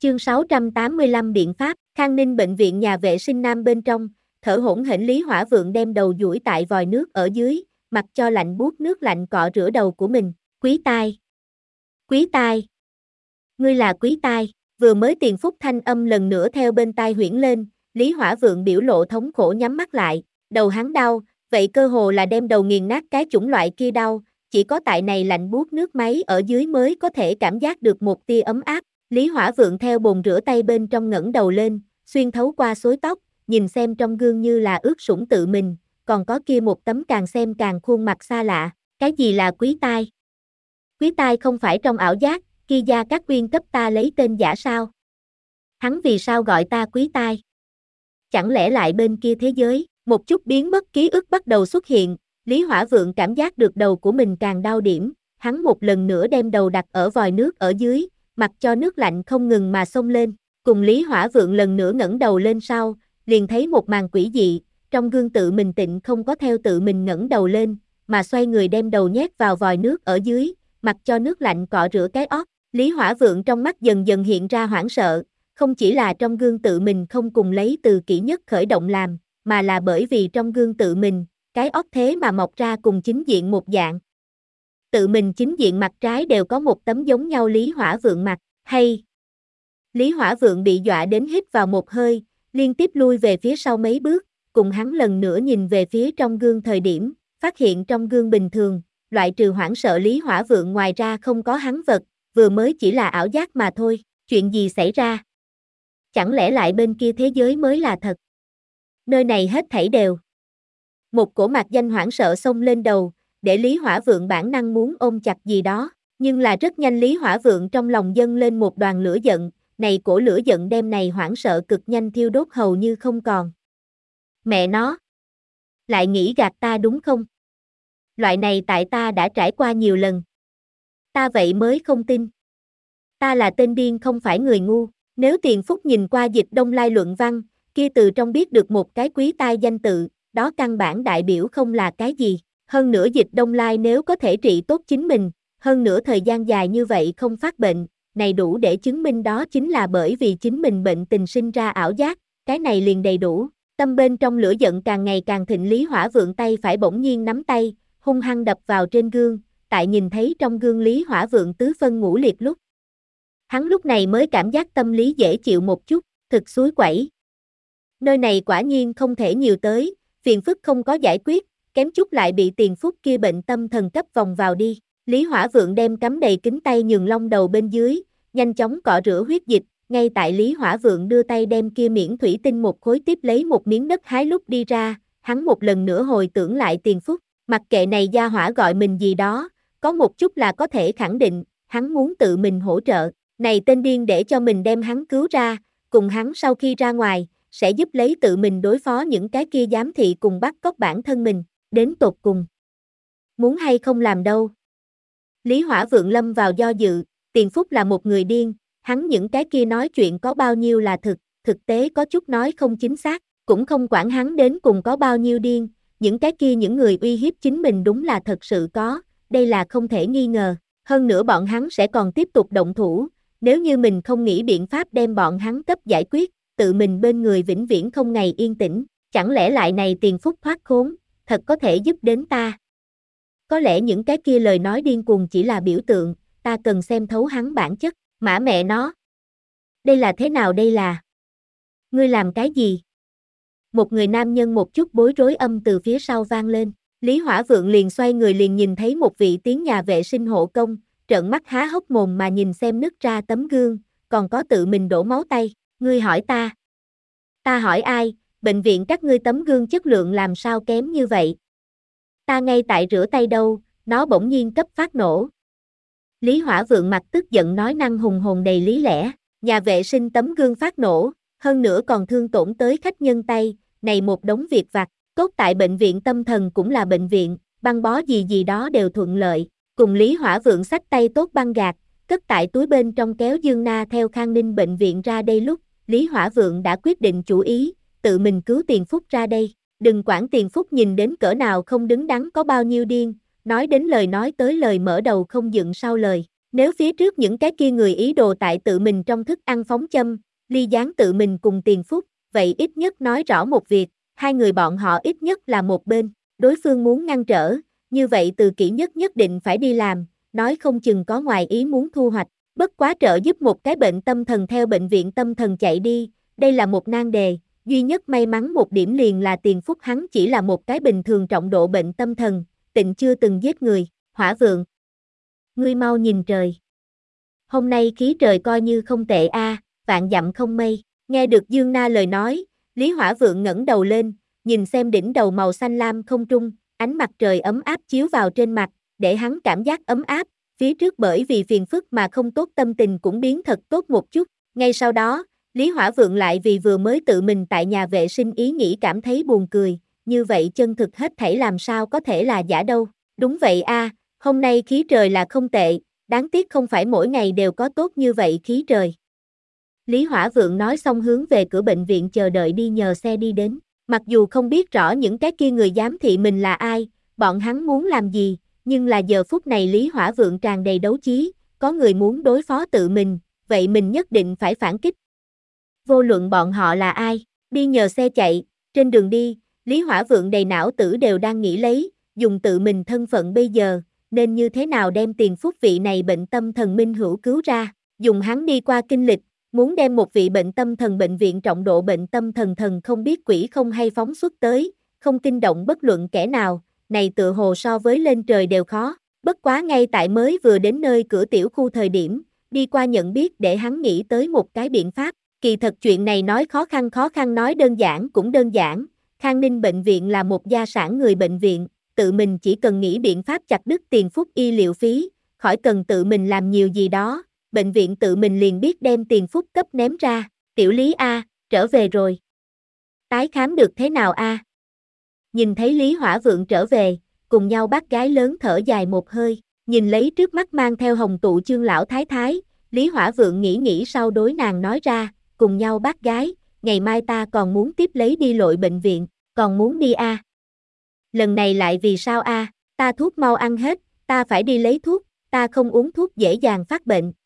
Chương 685 biện pháp, Khang Ninh bệnh viện nhà vệ sinh nam bên trong, thở hổn hển Lý Hỏa Vượng đem đầu duỗi tại vòi nước ở dưới, mặc cho lạnh buốt nước lạnh cọ rửa đầu của mình. Quý tai. Quý tai. Ngươi là Quý tai. Vừa mới Tiền Phúc thanh âm lần nữa theo bên tai huyễn lên, Lý Hỏa Vượng biểu lộ thống khổ nhắm mắt lại, đầu hắn đau, vậy cơ hồ là đem đầu nghiền nát cái chủng loại kia đau, chỉ có tại này lạnh buốt nước máy ở dưới mới có thể cảm giác được một tia ấm áp. Lý Hỏa Vượng theo bồn rửa tay bên trong ngẩng đầu lên, xuyên thấu qua xối tóc, nhìn xem trong gương như là ướt sũng tự mình, còn có kia một tấm càng xem càng khuôn mặt xa lạ, cái gì là Quý tai? Quý tai không phải trong ảo giác, kia Gia Cát Uyên cấp ta lấy tên giả sao? Hắn vì sao gọi ta Quý tai? Chẳng lẽ lại bên kia thế giới, một chút biến mất ký ức bắt đầu xuất hiện, Lý Hỏa Vượng cảm giác được đầu của mình càng đau điểm, hắn một lần nữa đem đầu đặt ở vòi nước ở dưới, mặc cho nước lạnh không ngừng mà xông lên, cùng Lý Hỏa Vượng lần nữa ngẩng đầu lên sau, liền thấy một màn quỷ dị, trong gương tự mình tịnh không có theo tự mình ngẩng đầu lên, mà xoay người đem đầu nhét vào vòi nước ở dưới, mặc cho nước lạnh cọ rửa cái óc. Lý Hỏa Vượng trong mắt dần dần hiện ra hoảng sợ, không chỉ là trong gương tự mình không cùng lấy từ kỹ nhất khởi động làm, mà là bởi vì trong gương tự mình, cái óc thế mà mọc ra cùng chính diện một dạng. Tự mình chính diện mặt trái đều có một tấm giống nhau Lý Hỏa Vượng mặt, hay. Lý Hỏa Vượng bị dọa đến hít vào một hơi, liên tiếp lui về phía sau mấy bước, cùng hắn lần nữa nhìn về phía trong gương thời điểm, phát hiện trong gương bình thường, loại trừ hoảng sợ Lý Hỏa Vượng ngoài ra không có hắn vật, vừa mới chỉ là ảo giác mà thôi, chuyện gì xảy ra? Chẳng lẽ lại bên kia thế giới mới là thật? Nơi này hết thảy đều. Một cổ mạc danh hoảng sợ xông lên đầu, để Lý Hỏa Vượng bản năng muốn ôm chặt gì đó, nhưng là rất nhanh Lý Hỏa Vượng trong lòng dâng lên một đoàn lửa giận, này cổ lửa giận đem này hoảng sợ cực nhanh thiêu đốt hầu như không còn. Mẹ nó! Lại nghĩ gạt ta đúng không? Loại này tại ta đã trải qua nhiều lần. Ta vậy mới không tin. Ta là tên điên không phải người ngu, nếu Tiền Phúc nhìn qua Dịch Đông Lai luận văn, kia từ trong biết được một cái Quý tai danh tự, đó căn bản đại biểu không là cái gì. Hơn nữa Dịch Đông Lai nếu có thể trị tốt chính mình, hơn nữa thời gian dài như vậy không phát bệnh, này đủ để chứng minh đó chính là bởi vì chính mình bệnh tình sinh ra ảo giác, cái này liền đầy đủ. Tâm bên trong lửa giận càng ngày càng thịnh Lý Hỏa Vượng tay phải bỗng nhiên nắm tay, hung hăng đập vào trên gương, tại nhìn thấy trong gương Lý Hỏa Vượng tứ phân ngũ liệt lúc. Hắn lúc này mới cảm giác tâm lý dễ chịu một chút, thực suối quẩy. Nơi này quả nhiên không thể nhiều tới, phiền phức không có giải quyết, kém chút lại bị Tiền Phúc kia bệnh tâm thần cấp vòng vào đi. Lý Hỏa Vượng đem cắm đầy kính tay nhường long đầu bên dưới, nhanh chóng cọ rửa huyết dịch, ngay tại Lý Hỏa Vượng đưa tay đem kia miễn thủy tinh một khối tiếp lấy một miếng đất hái lúc đi ra, hắn một lần nữa hồi tưởng lại Tiền Phúc, mặc kệ này gia hỏa gọi mình gì đó, có một chút là có thể khẳng định, hắn muốn tự mình hỗ trợ, này tên điên để cho mình đem hắn cứu ra, cùng hắn sau khi ra ngoài, sẽ giúp lấy tự mình đối phó những cái kia giám thị cùng bắt cóc bản thân mình, đến tột cùng. Muốn hay không làm đâu. Lý Hỏa Vượng lâm vào do dự, Tiền Phúc là một người điên, hắn những cái kia nói chuyện có bao nhiêu là thực tế có chút nói không chính xác, cũng không quản hắn đến cùng có bao nhiêu điên, những cái kia những người uy hiếp chính mình đúng là thật sự có, đây là không thể nghi ngờ, hơn nữa bọn hắn sẽ còn tiếp tục động thủ, nếu như mình không nghĩ biện pháp đem bọn hắn cấp giải quyết, tự mình bên người vĩnh viễn không ngày yên tĩnh, chẳng lẽ lại này Tiền Phúc thoát khốn, thật có thể giúp đến ta. Có lẽ những cái kia lời nói điên cuồng chỉ là biểu tượng, ta cần xem thấu hắn bản chất, mã mẹ nó. Đây là thế nào đây là? Ngươi làm cái gì? Một người nam nhân một chút bối rối âm từ phía sau vang lên, Lý Hỏa Vượng liền xoay người liền nhìn thấy một vị tiến nhà vệ sinh hộ công, trợn mắt há hốc mồm mà nhìn xem nứt ra tấm gương, còn có tự mình đổ máu tay, ngươi hỏi ta. Ta hỏi ai, bệnh viện các ngươi tấm gương chất lượng làm sao kém như vậy? Ta ngay tại rửa tay đâu, nó bỗng nhiên cấp phát nổ. Lý Hỏa Vượng mặt tức giận nói năng hùng hồn đầy lý lẽ, nhà vệ sinh tấm gương phát nổ, hơn nữa còn thương tổn tới khách nhân tay, này một đống việc vặt, cốt tại bệnh viện tâm thần cũng là bệnh viện, băng bó gì gì đó đều thuận lợi, cùng Lý Hỏa Vượng xách tay tốt băng gạc, cất tại túi bên trong kéo Dương Na theo Khang Ninh bệnh viện ra đây lúc, Lý Hỏa Vượng đã quyết định chủ ý, tự mình cứu Tiền Phúc ra đây, đừng quản Tiền Phúc nhìn đến cỡ nào không đứng đắn có bao nhiêu điên, nói đến lời nói tới lời mở đầu không dựng sau lời, Nếu phía trước những cái kia người ý đồ tại tự mình trong thức ăn phóng châm, ly gián tự mình cùng Tiền Phúc, vậy ít nhất nói rõ một việc, hai người bọn họ ít nhất là một bên, đối phương muốn ngăn trở, như vậy Từ Kỷ Nhất nhất định phải đi làm, nói không chừng có ngoài ý muốn thu hoạch, bất quá trợ giúp một cái bệnh tâm thần theo bệnh viện tâm thần chạy đi, đây là một nan đề, duy nhất may mắn một điểm liền là Tiền Phúc hắn chỉ là một cái bình thường trọng độ bệnh tâm thần, tịnh chưa từng giết người, Hỏa Vượng. Ngươi mau nhìn trời. Hôm nay khí trời coi như không tệ a, vạn dặm không mây. Nghe được Dương Na lời nói, Lý Hỏa Vượng ngẩng đầu lên, nhìn xem đỉnh đầu màu xanh lam không trung, ánh mặt trời ấm áp chiếu vào trên mặt, để hắn cảm giác ấm áp, phía trước bởi vì phiền phức mà không tốt tâm tình cũng biến thật tốt một chút. Ngay sau đó, Lý Hỏa Vượng lại vì vừa mới tự mình tại nhà vệ sinh ý nghĩ cảm thấy buồn cười, như vậy chân thực hết thảy làm sao có thể là giả đâu. Đúng vậy a, hôm nay khí trời là không tệ, đáng tiếc không phải mỗi ngày đều có tốt như vậy khí trời. Lý Hỏa Vượng nói xong hướng về cửa bệnh viện chờ đợi đi nhờ xe đi đến. Mặc dù không biết rõ những cái kia người giám thị mình là ai, bọn hắn muốn làm gì, nhưng là giờ phút này Lý Hỏa Vượng tràn đầy đấu trí, có người muốn đối phó tự mình, vậy mình nhất định phải phản kích. Vô luận bọn họ là ai, đi nhờ xe chạy, trên đường đi, Lý Hỏa Vượng đầy não tử đều đang nghĩ lấy, dùng tự mình thân phận bây giờ, nên như thế nào đem Tiền Phúc vị này bệnh tâm thần minh hữu cứu ra, dùng hắn đi qua kinh lịch, muốn đem một vị bệnh tâm thần bệnh viện trọng độ bệnh tâm thần thần không biết quỷ không hay phóng xuất tới, không kinh động bất luận kẻ nào, này tựa hồ so với lên trời đều khó, bất quá ngay tại mới vừa đến nơi cửa tiểu khu thời điểm, đi qua nhận biết để hắn nghĩ tới một cái biện pháp, kỳ thật chuyện này nói khó khăn nói đơn giản cũng đơn giản, Khang Ninh bệnh viện là một gia sản người bệnh viện, tự mình chỉ cần nghĩ biện pháp chặt đứt Tiền Phúc y liệu phí, khỏi cần tự mình làm nhiều gì đó, bệnh viện tự mình liền biết đem Tiền Phúc cấp ném ra, tiểu Lý A, trở về rồi. Tái khám được thế nào a? Nhìn thấy Lý Hỏa Vượng trở về, cùng nhau bác gái lớn thở dài một hơi, nhìn lấy trước mắt mang theo hồng tụ chương lão thái thái, Lý Hỏa Vượng nghĩ sau đối nàng nói ra, cùng nhau bác gái, ngày mai ta còn muốn tiếp lấy đi lội bệnh viện, còn muốn đi a. Lần này lại vì sao a? Ta thuốc mau ăn hết, ta phải đi lấy thuốc, ta không uống thuốc dễ dàng phát bệnh,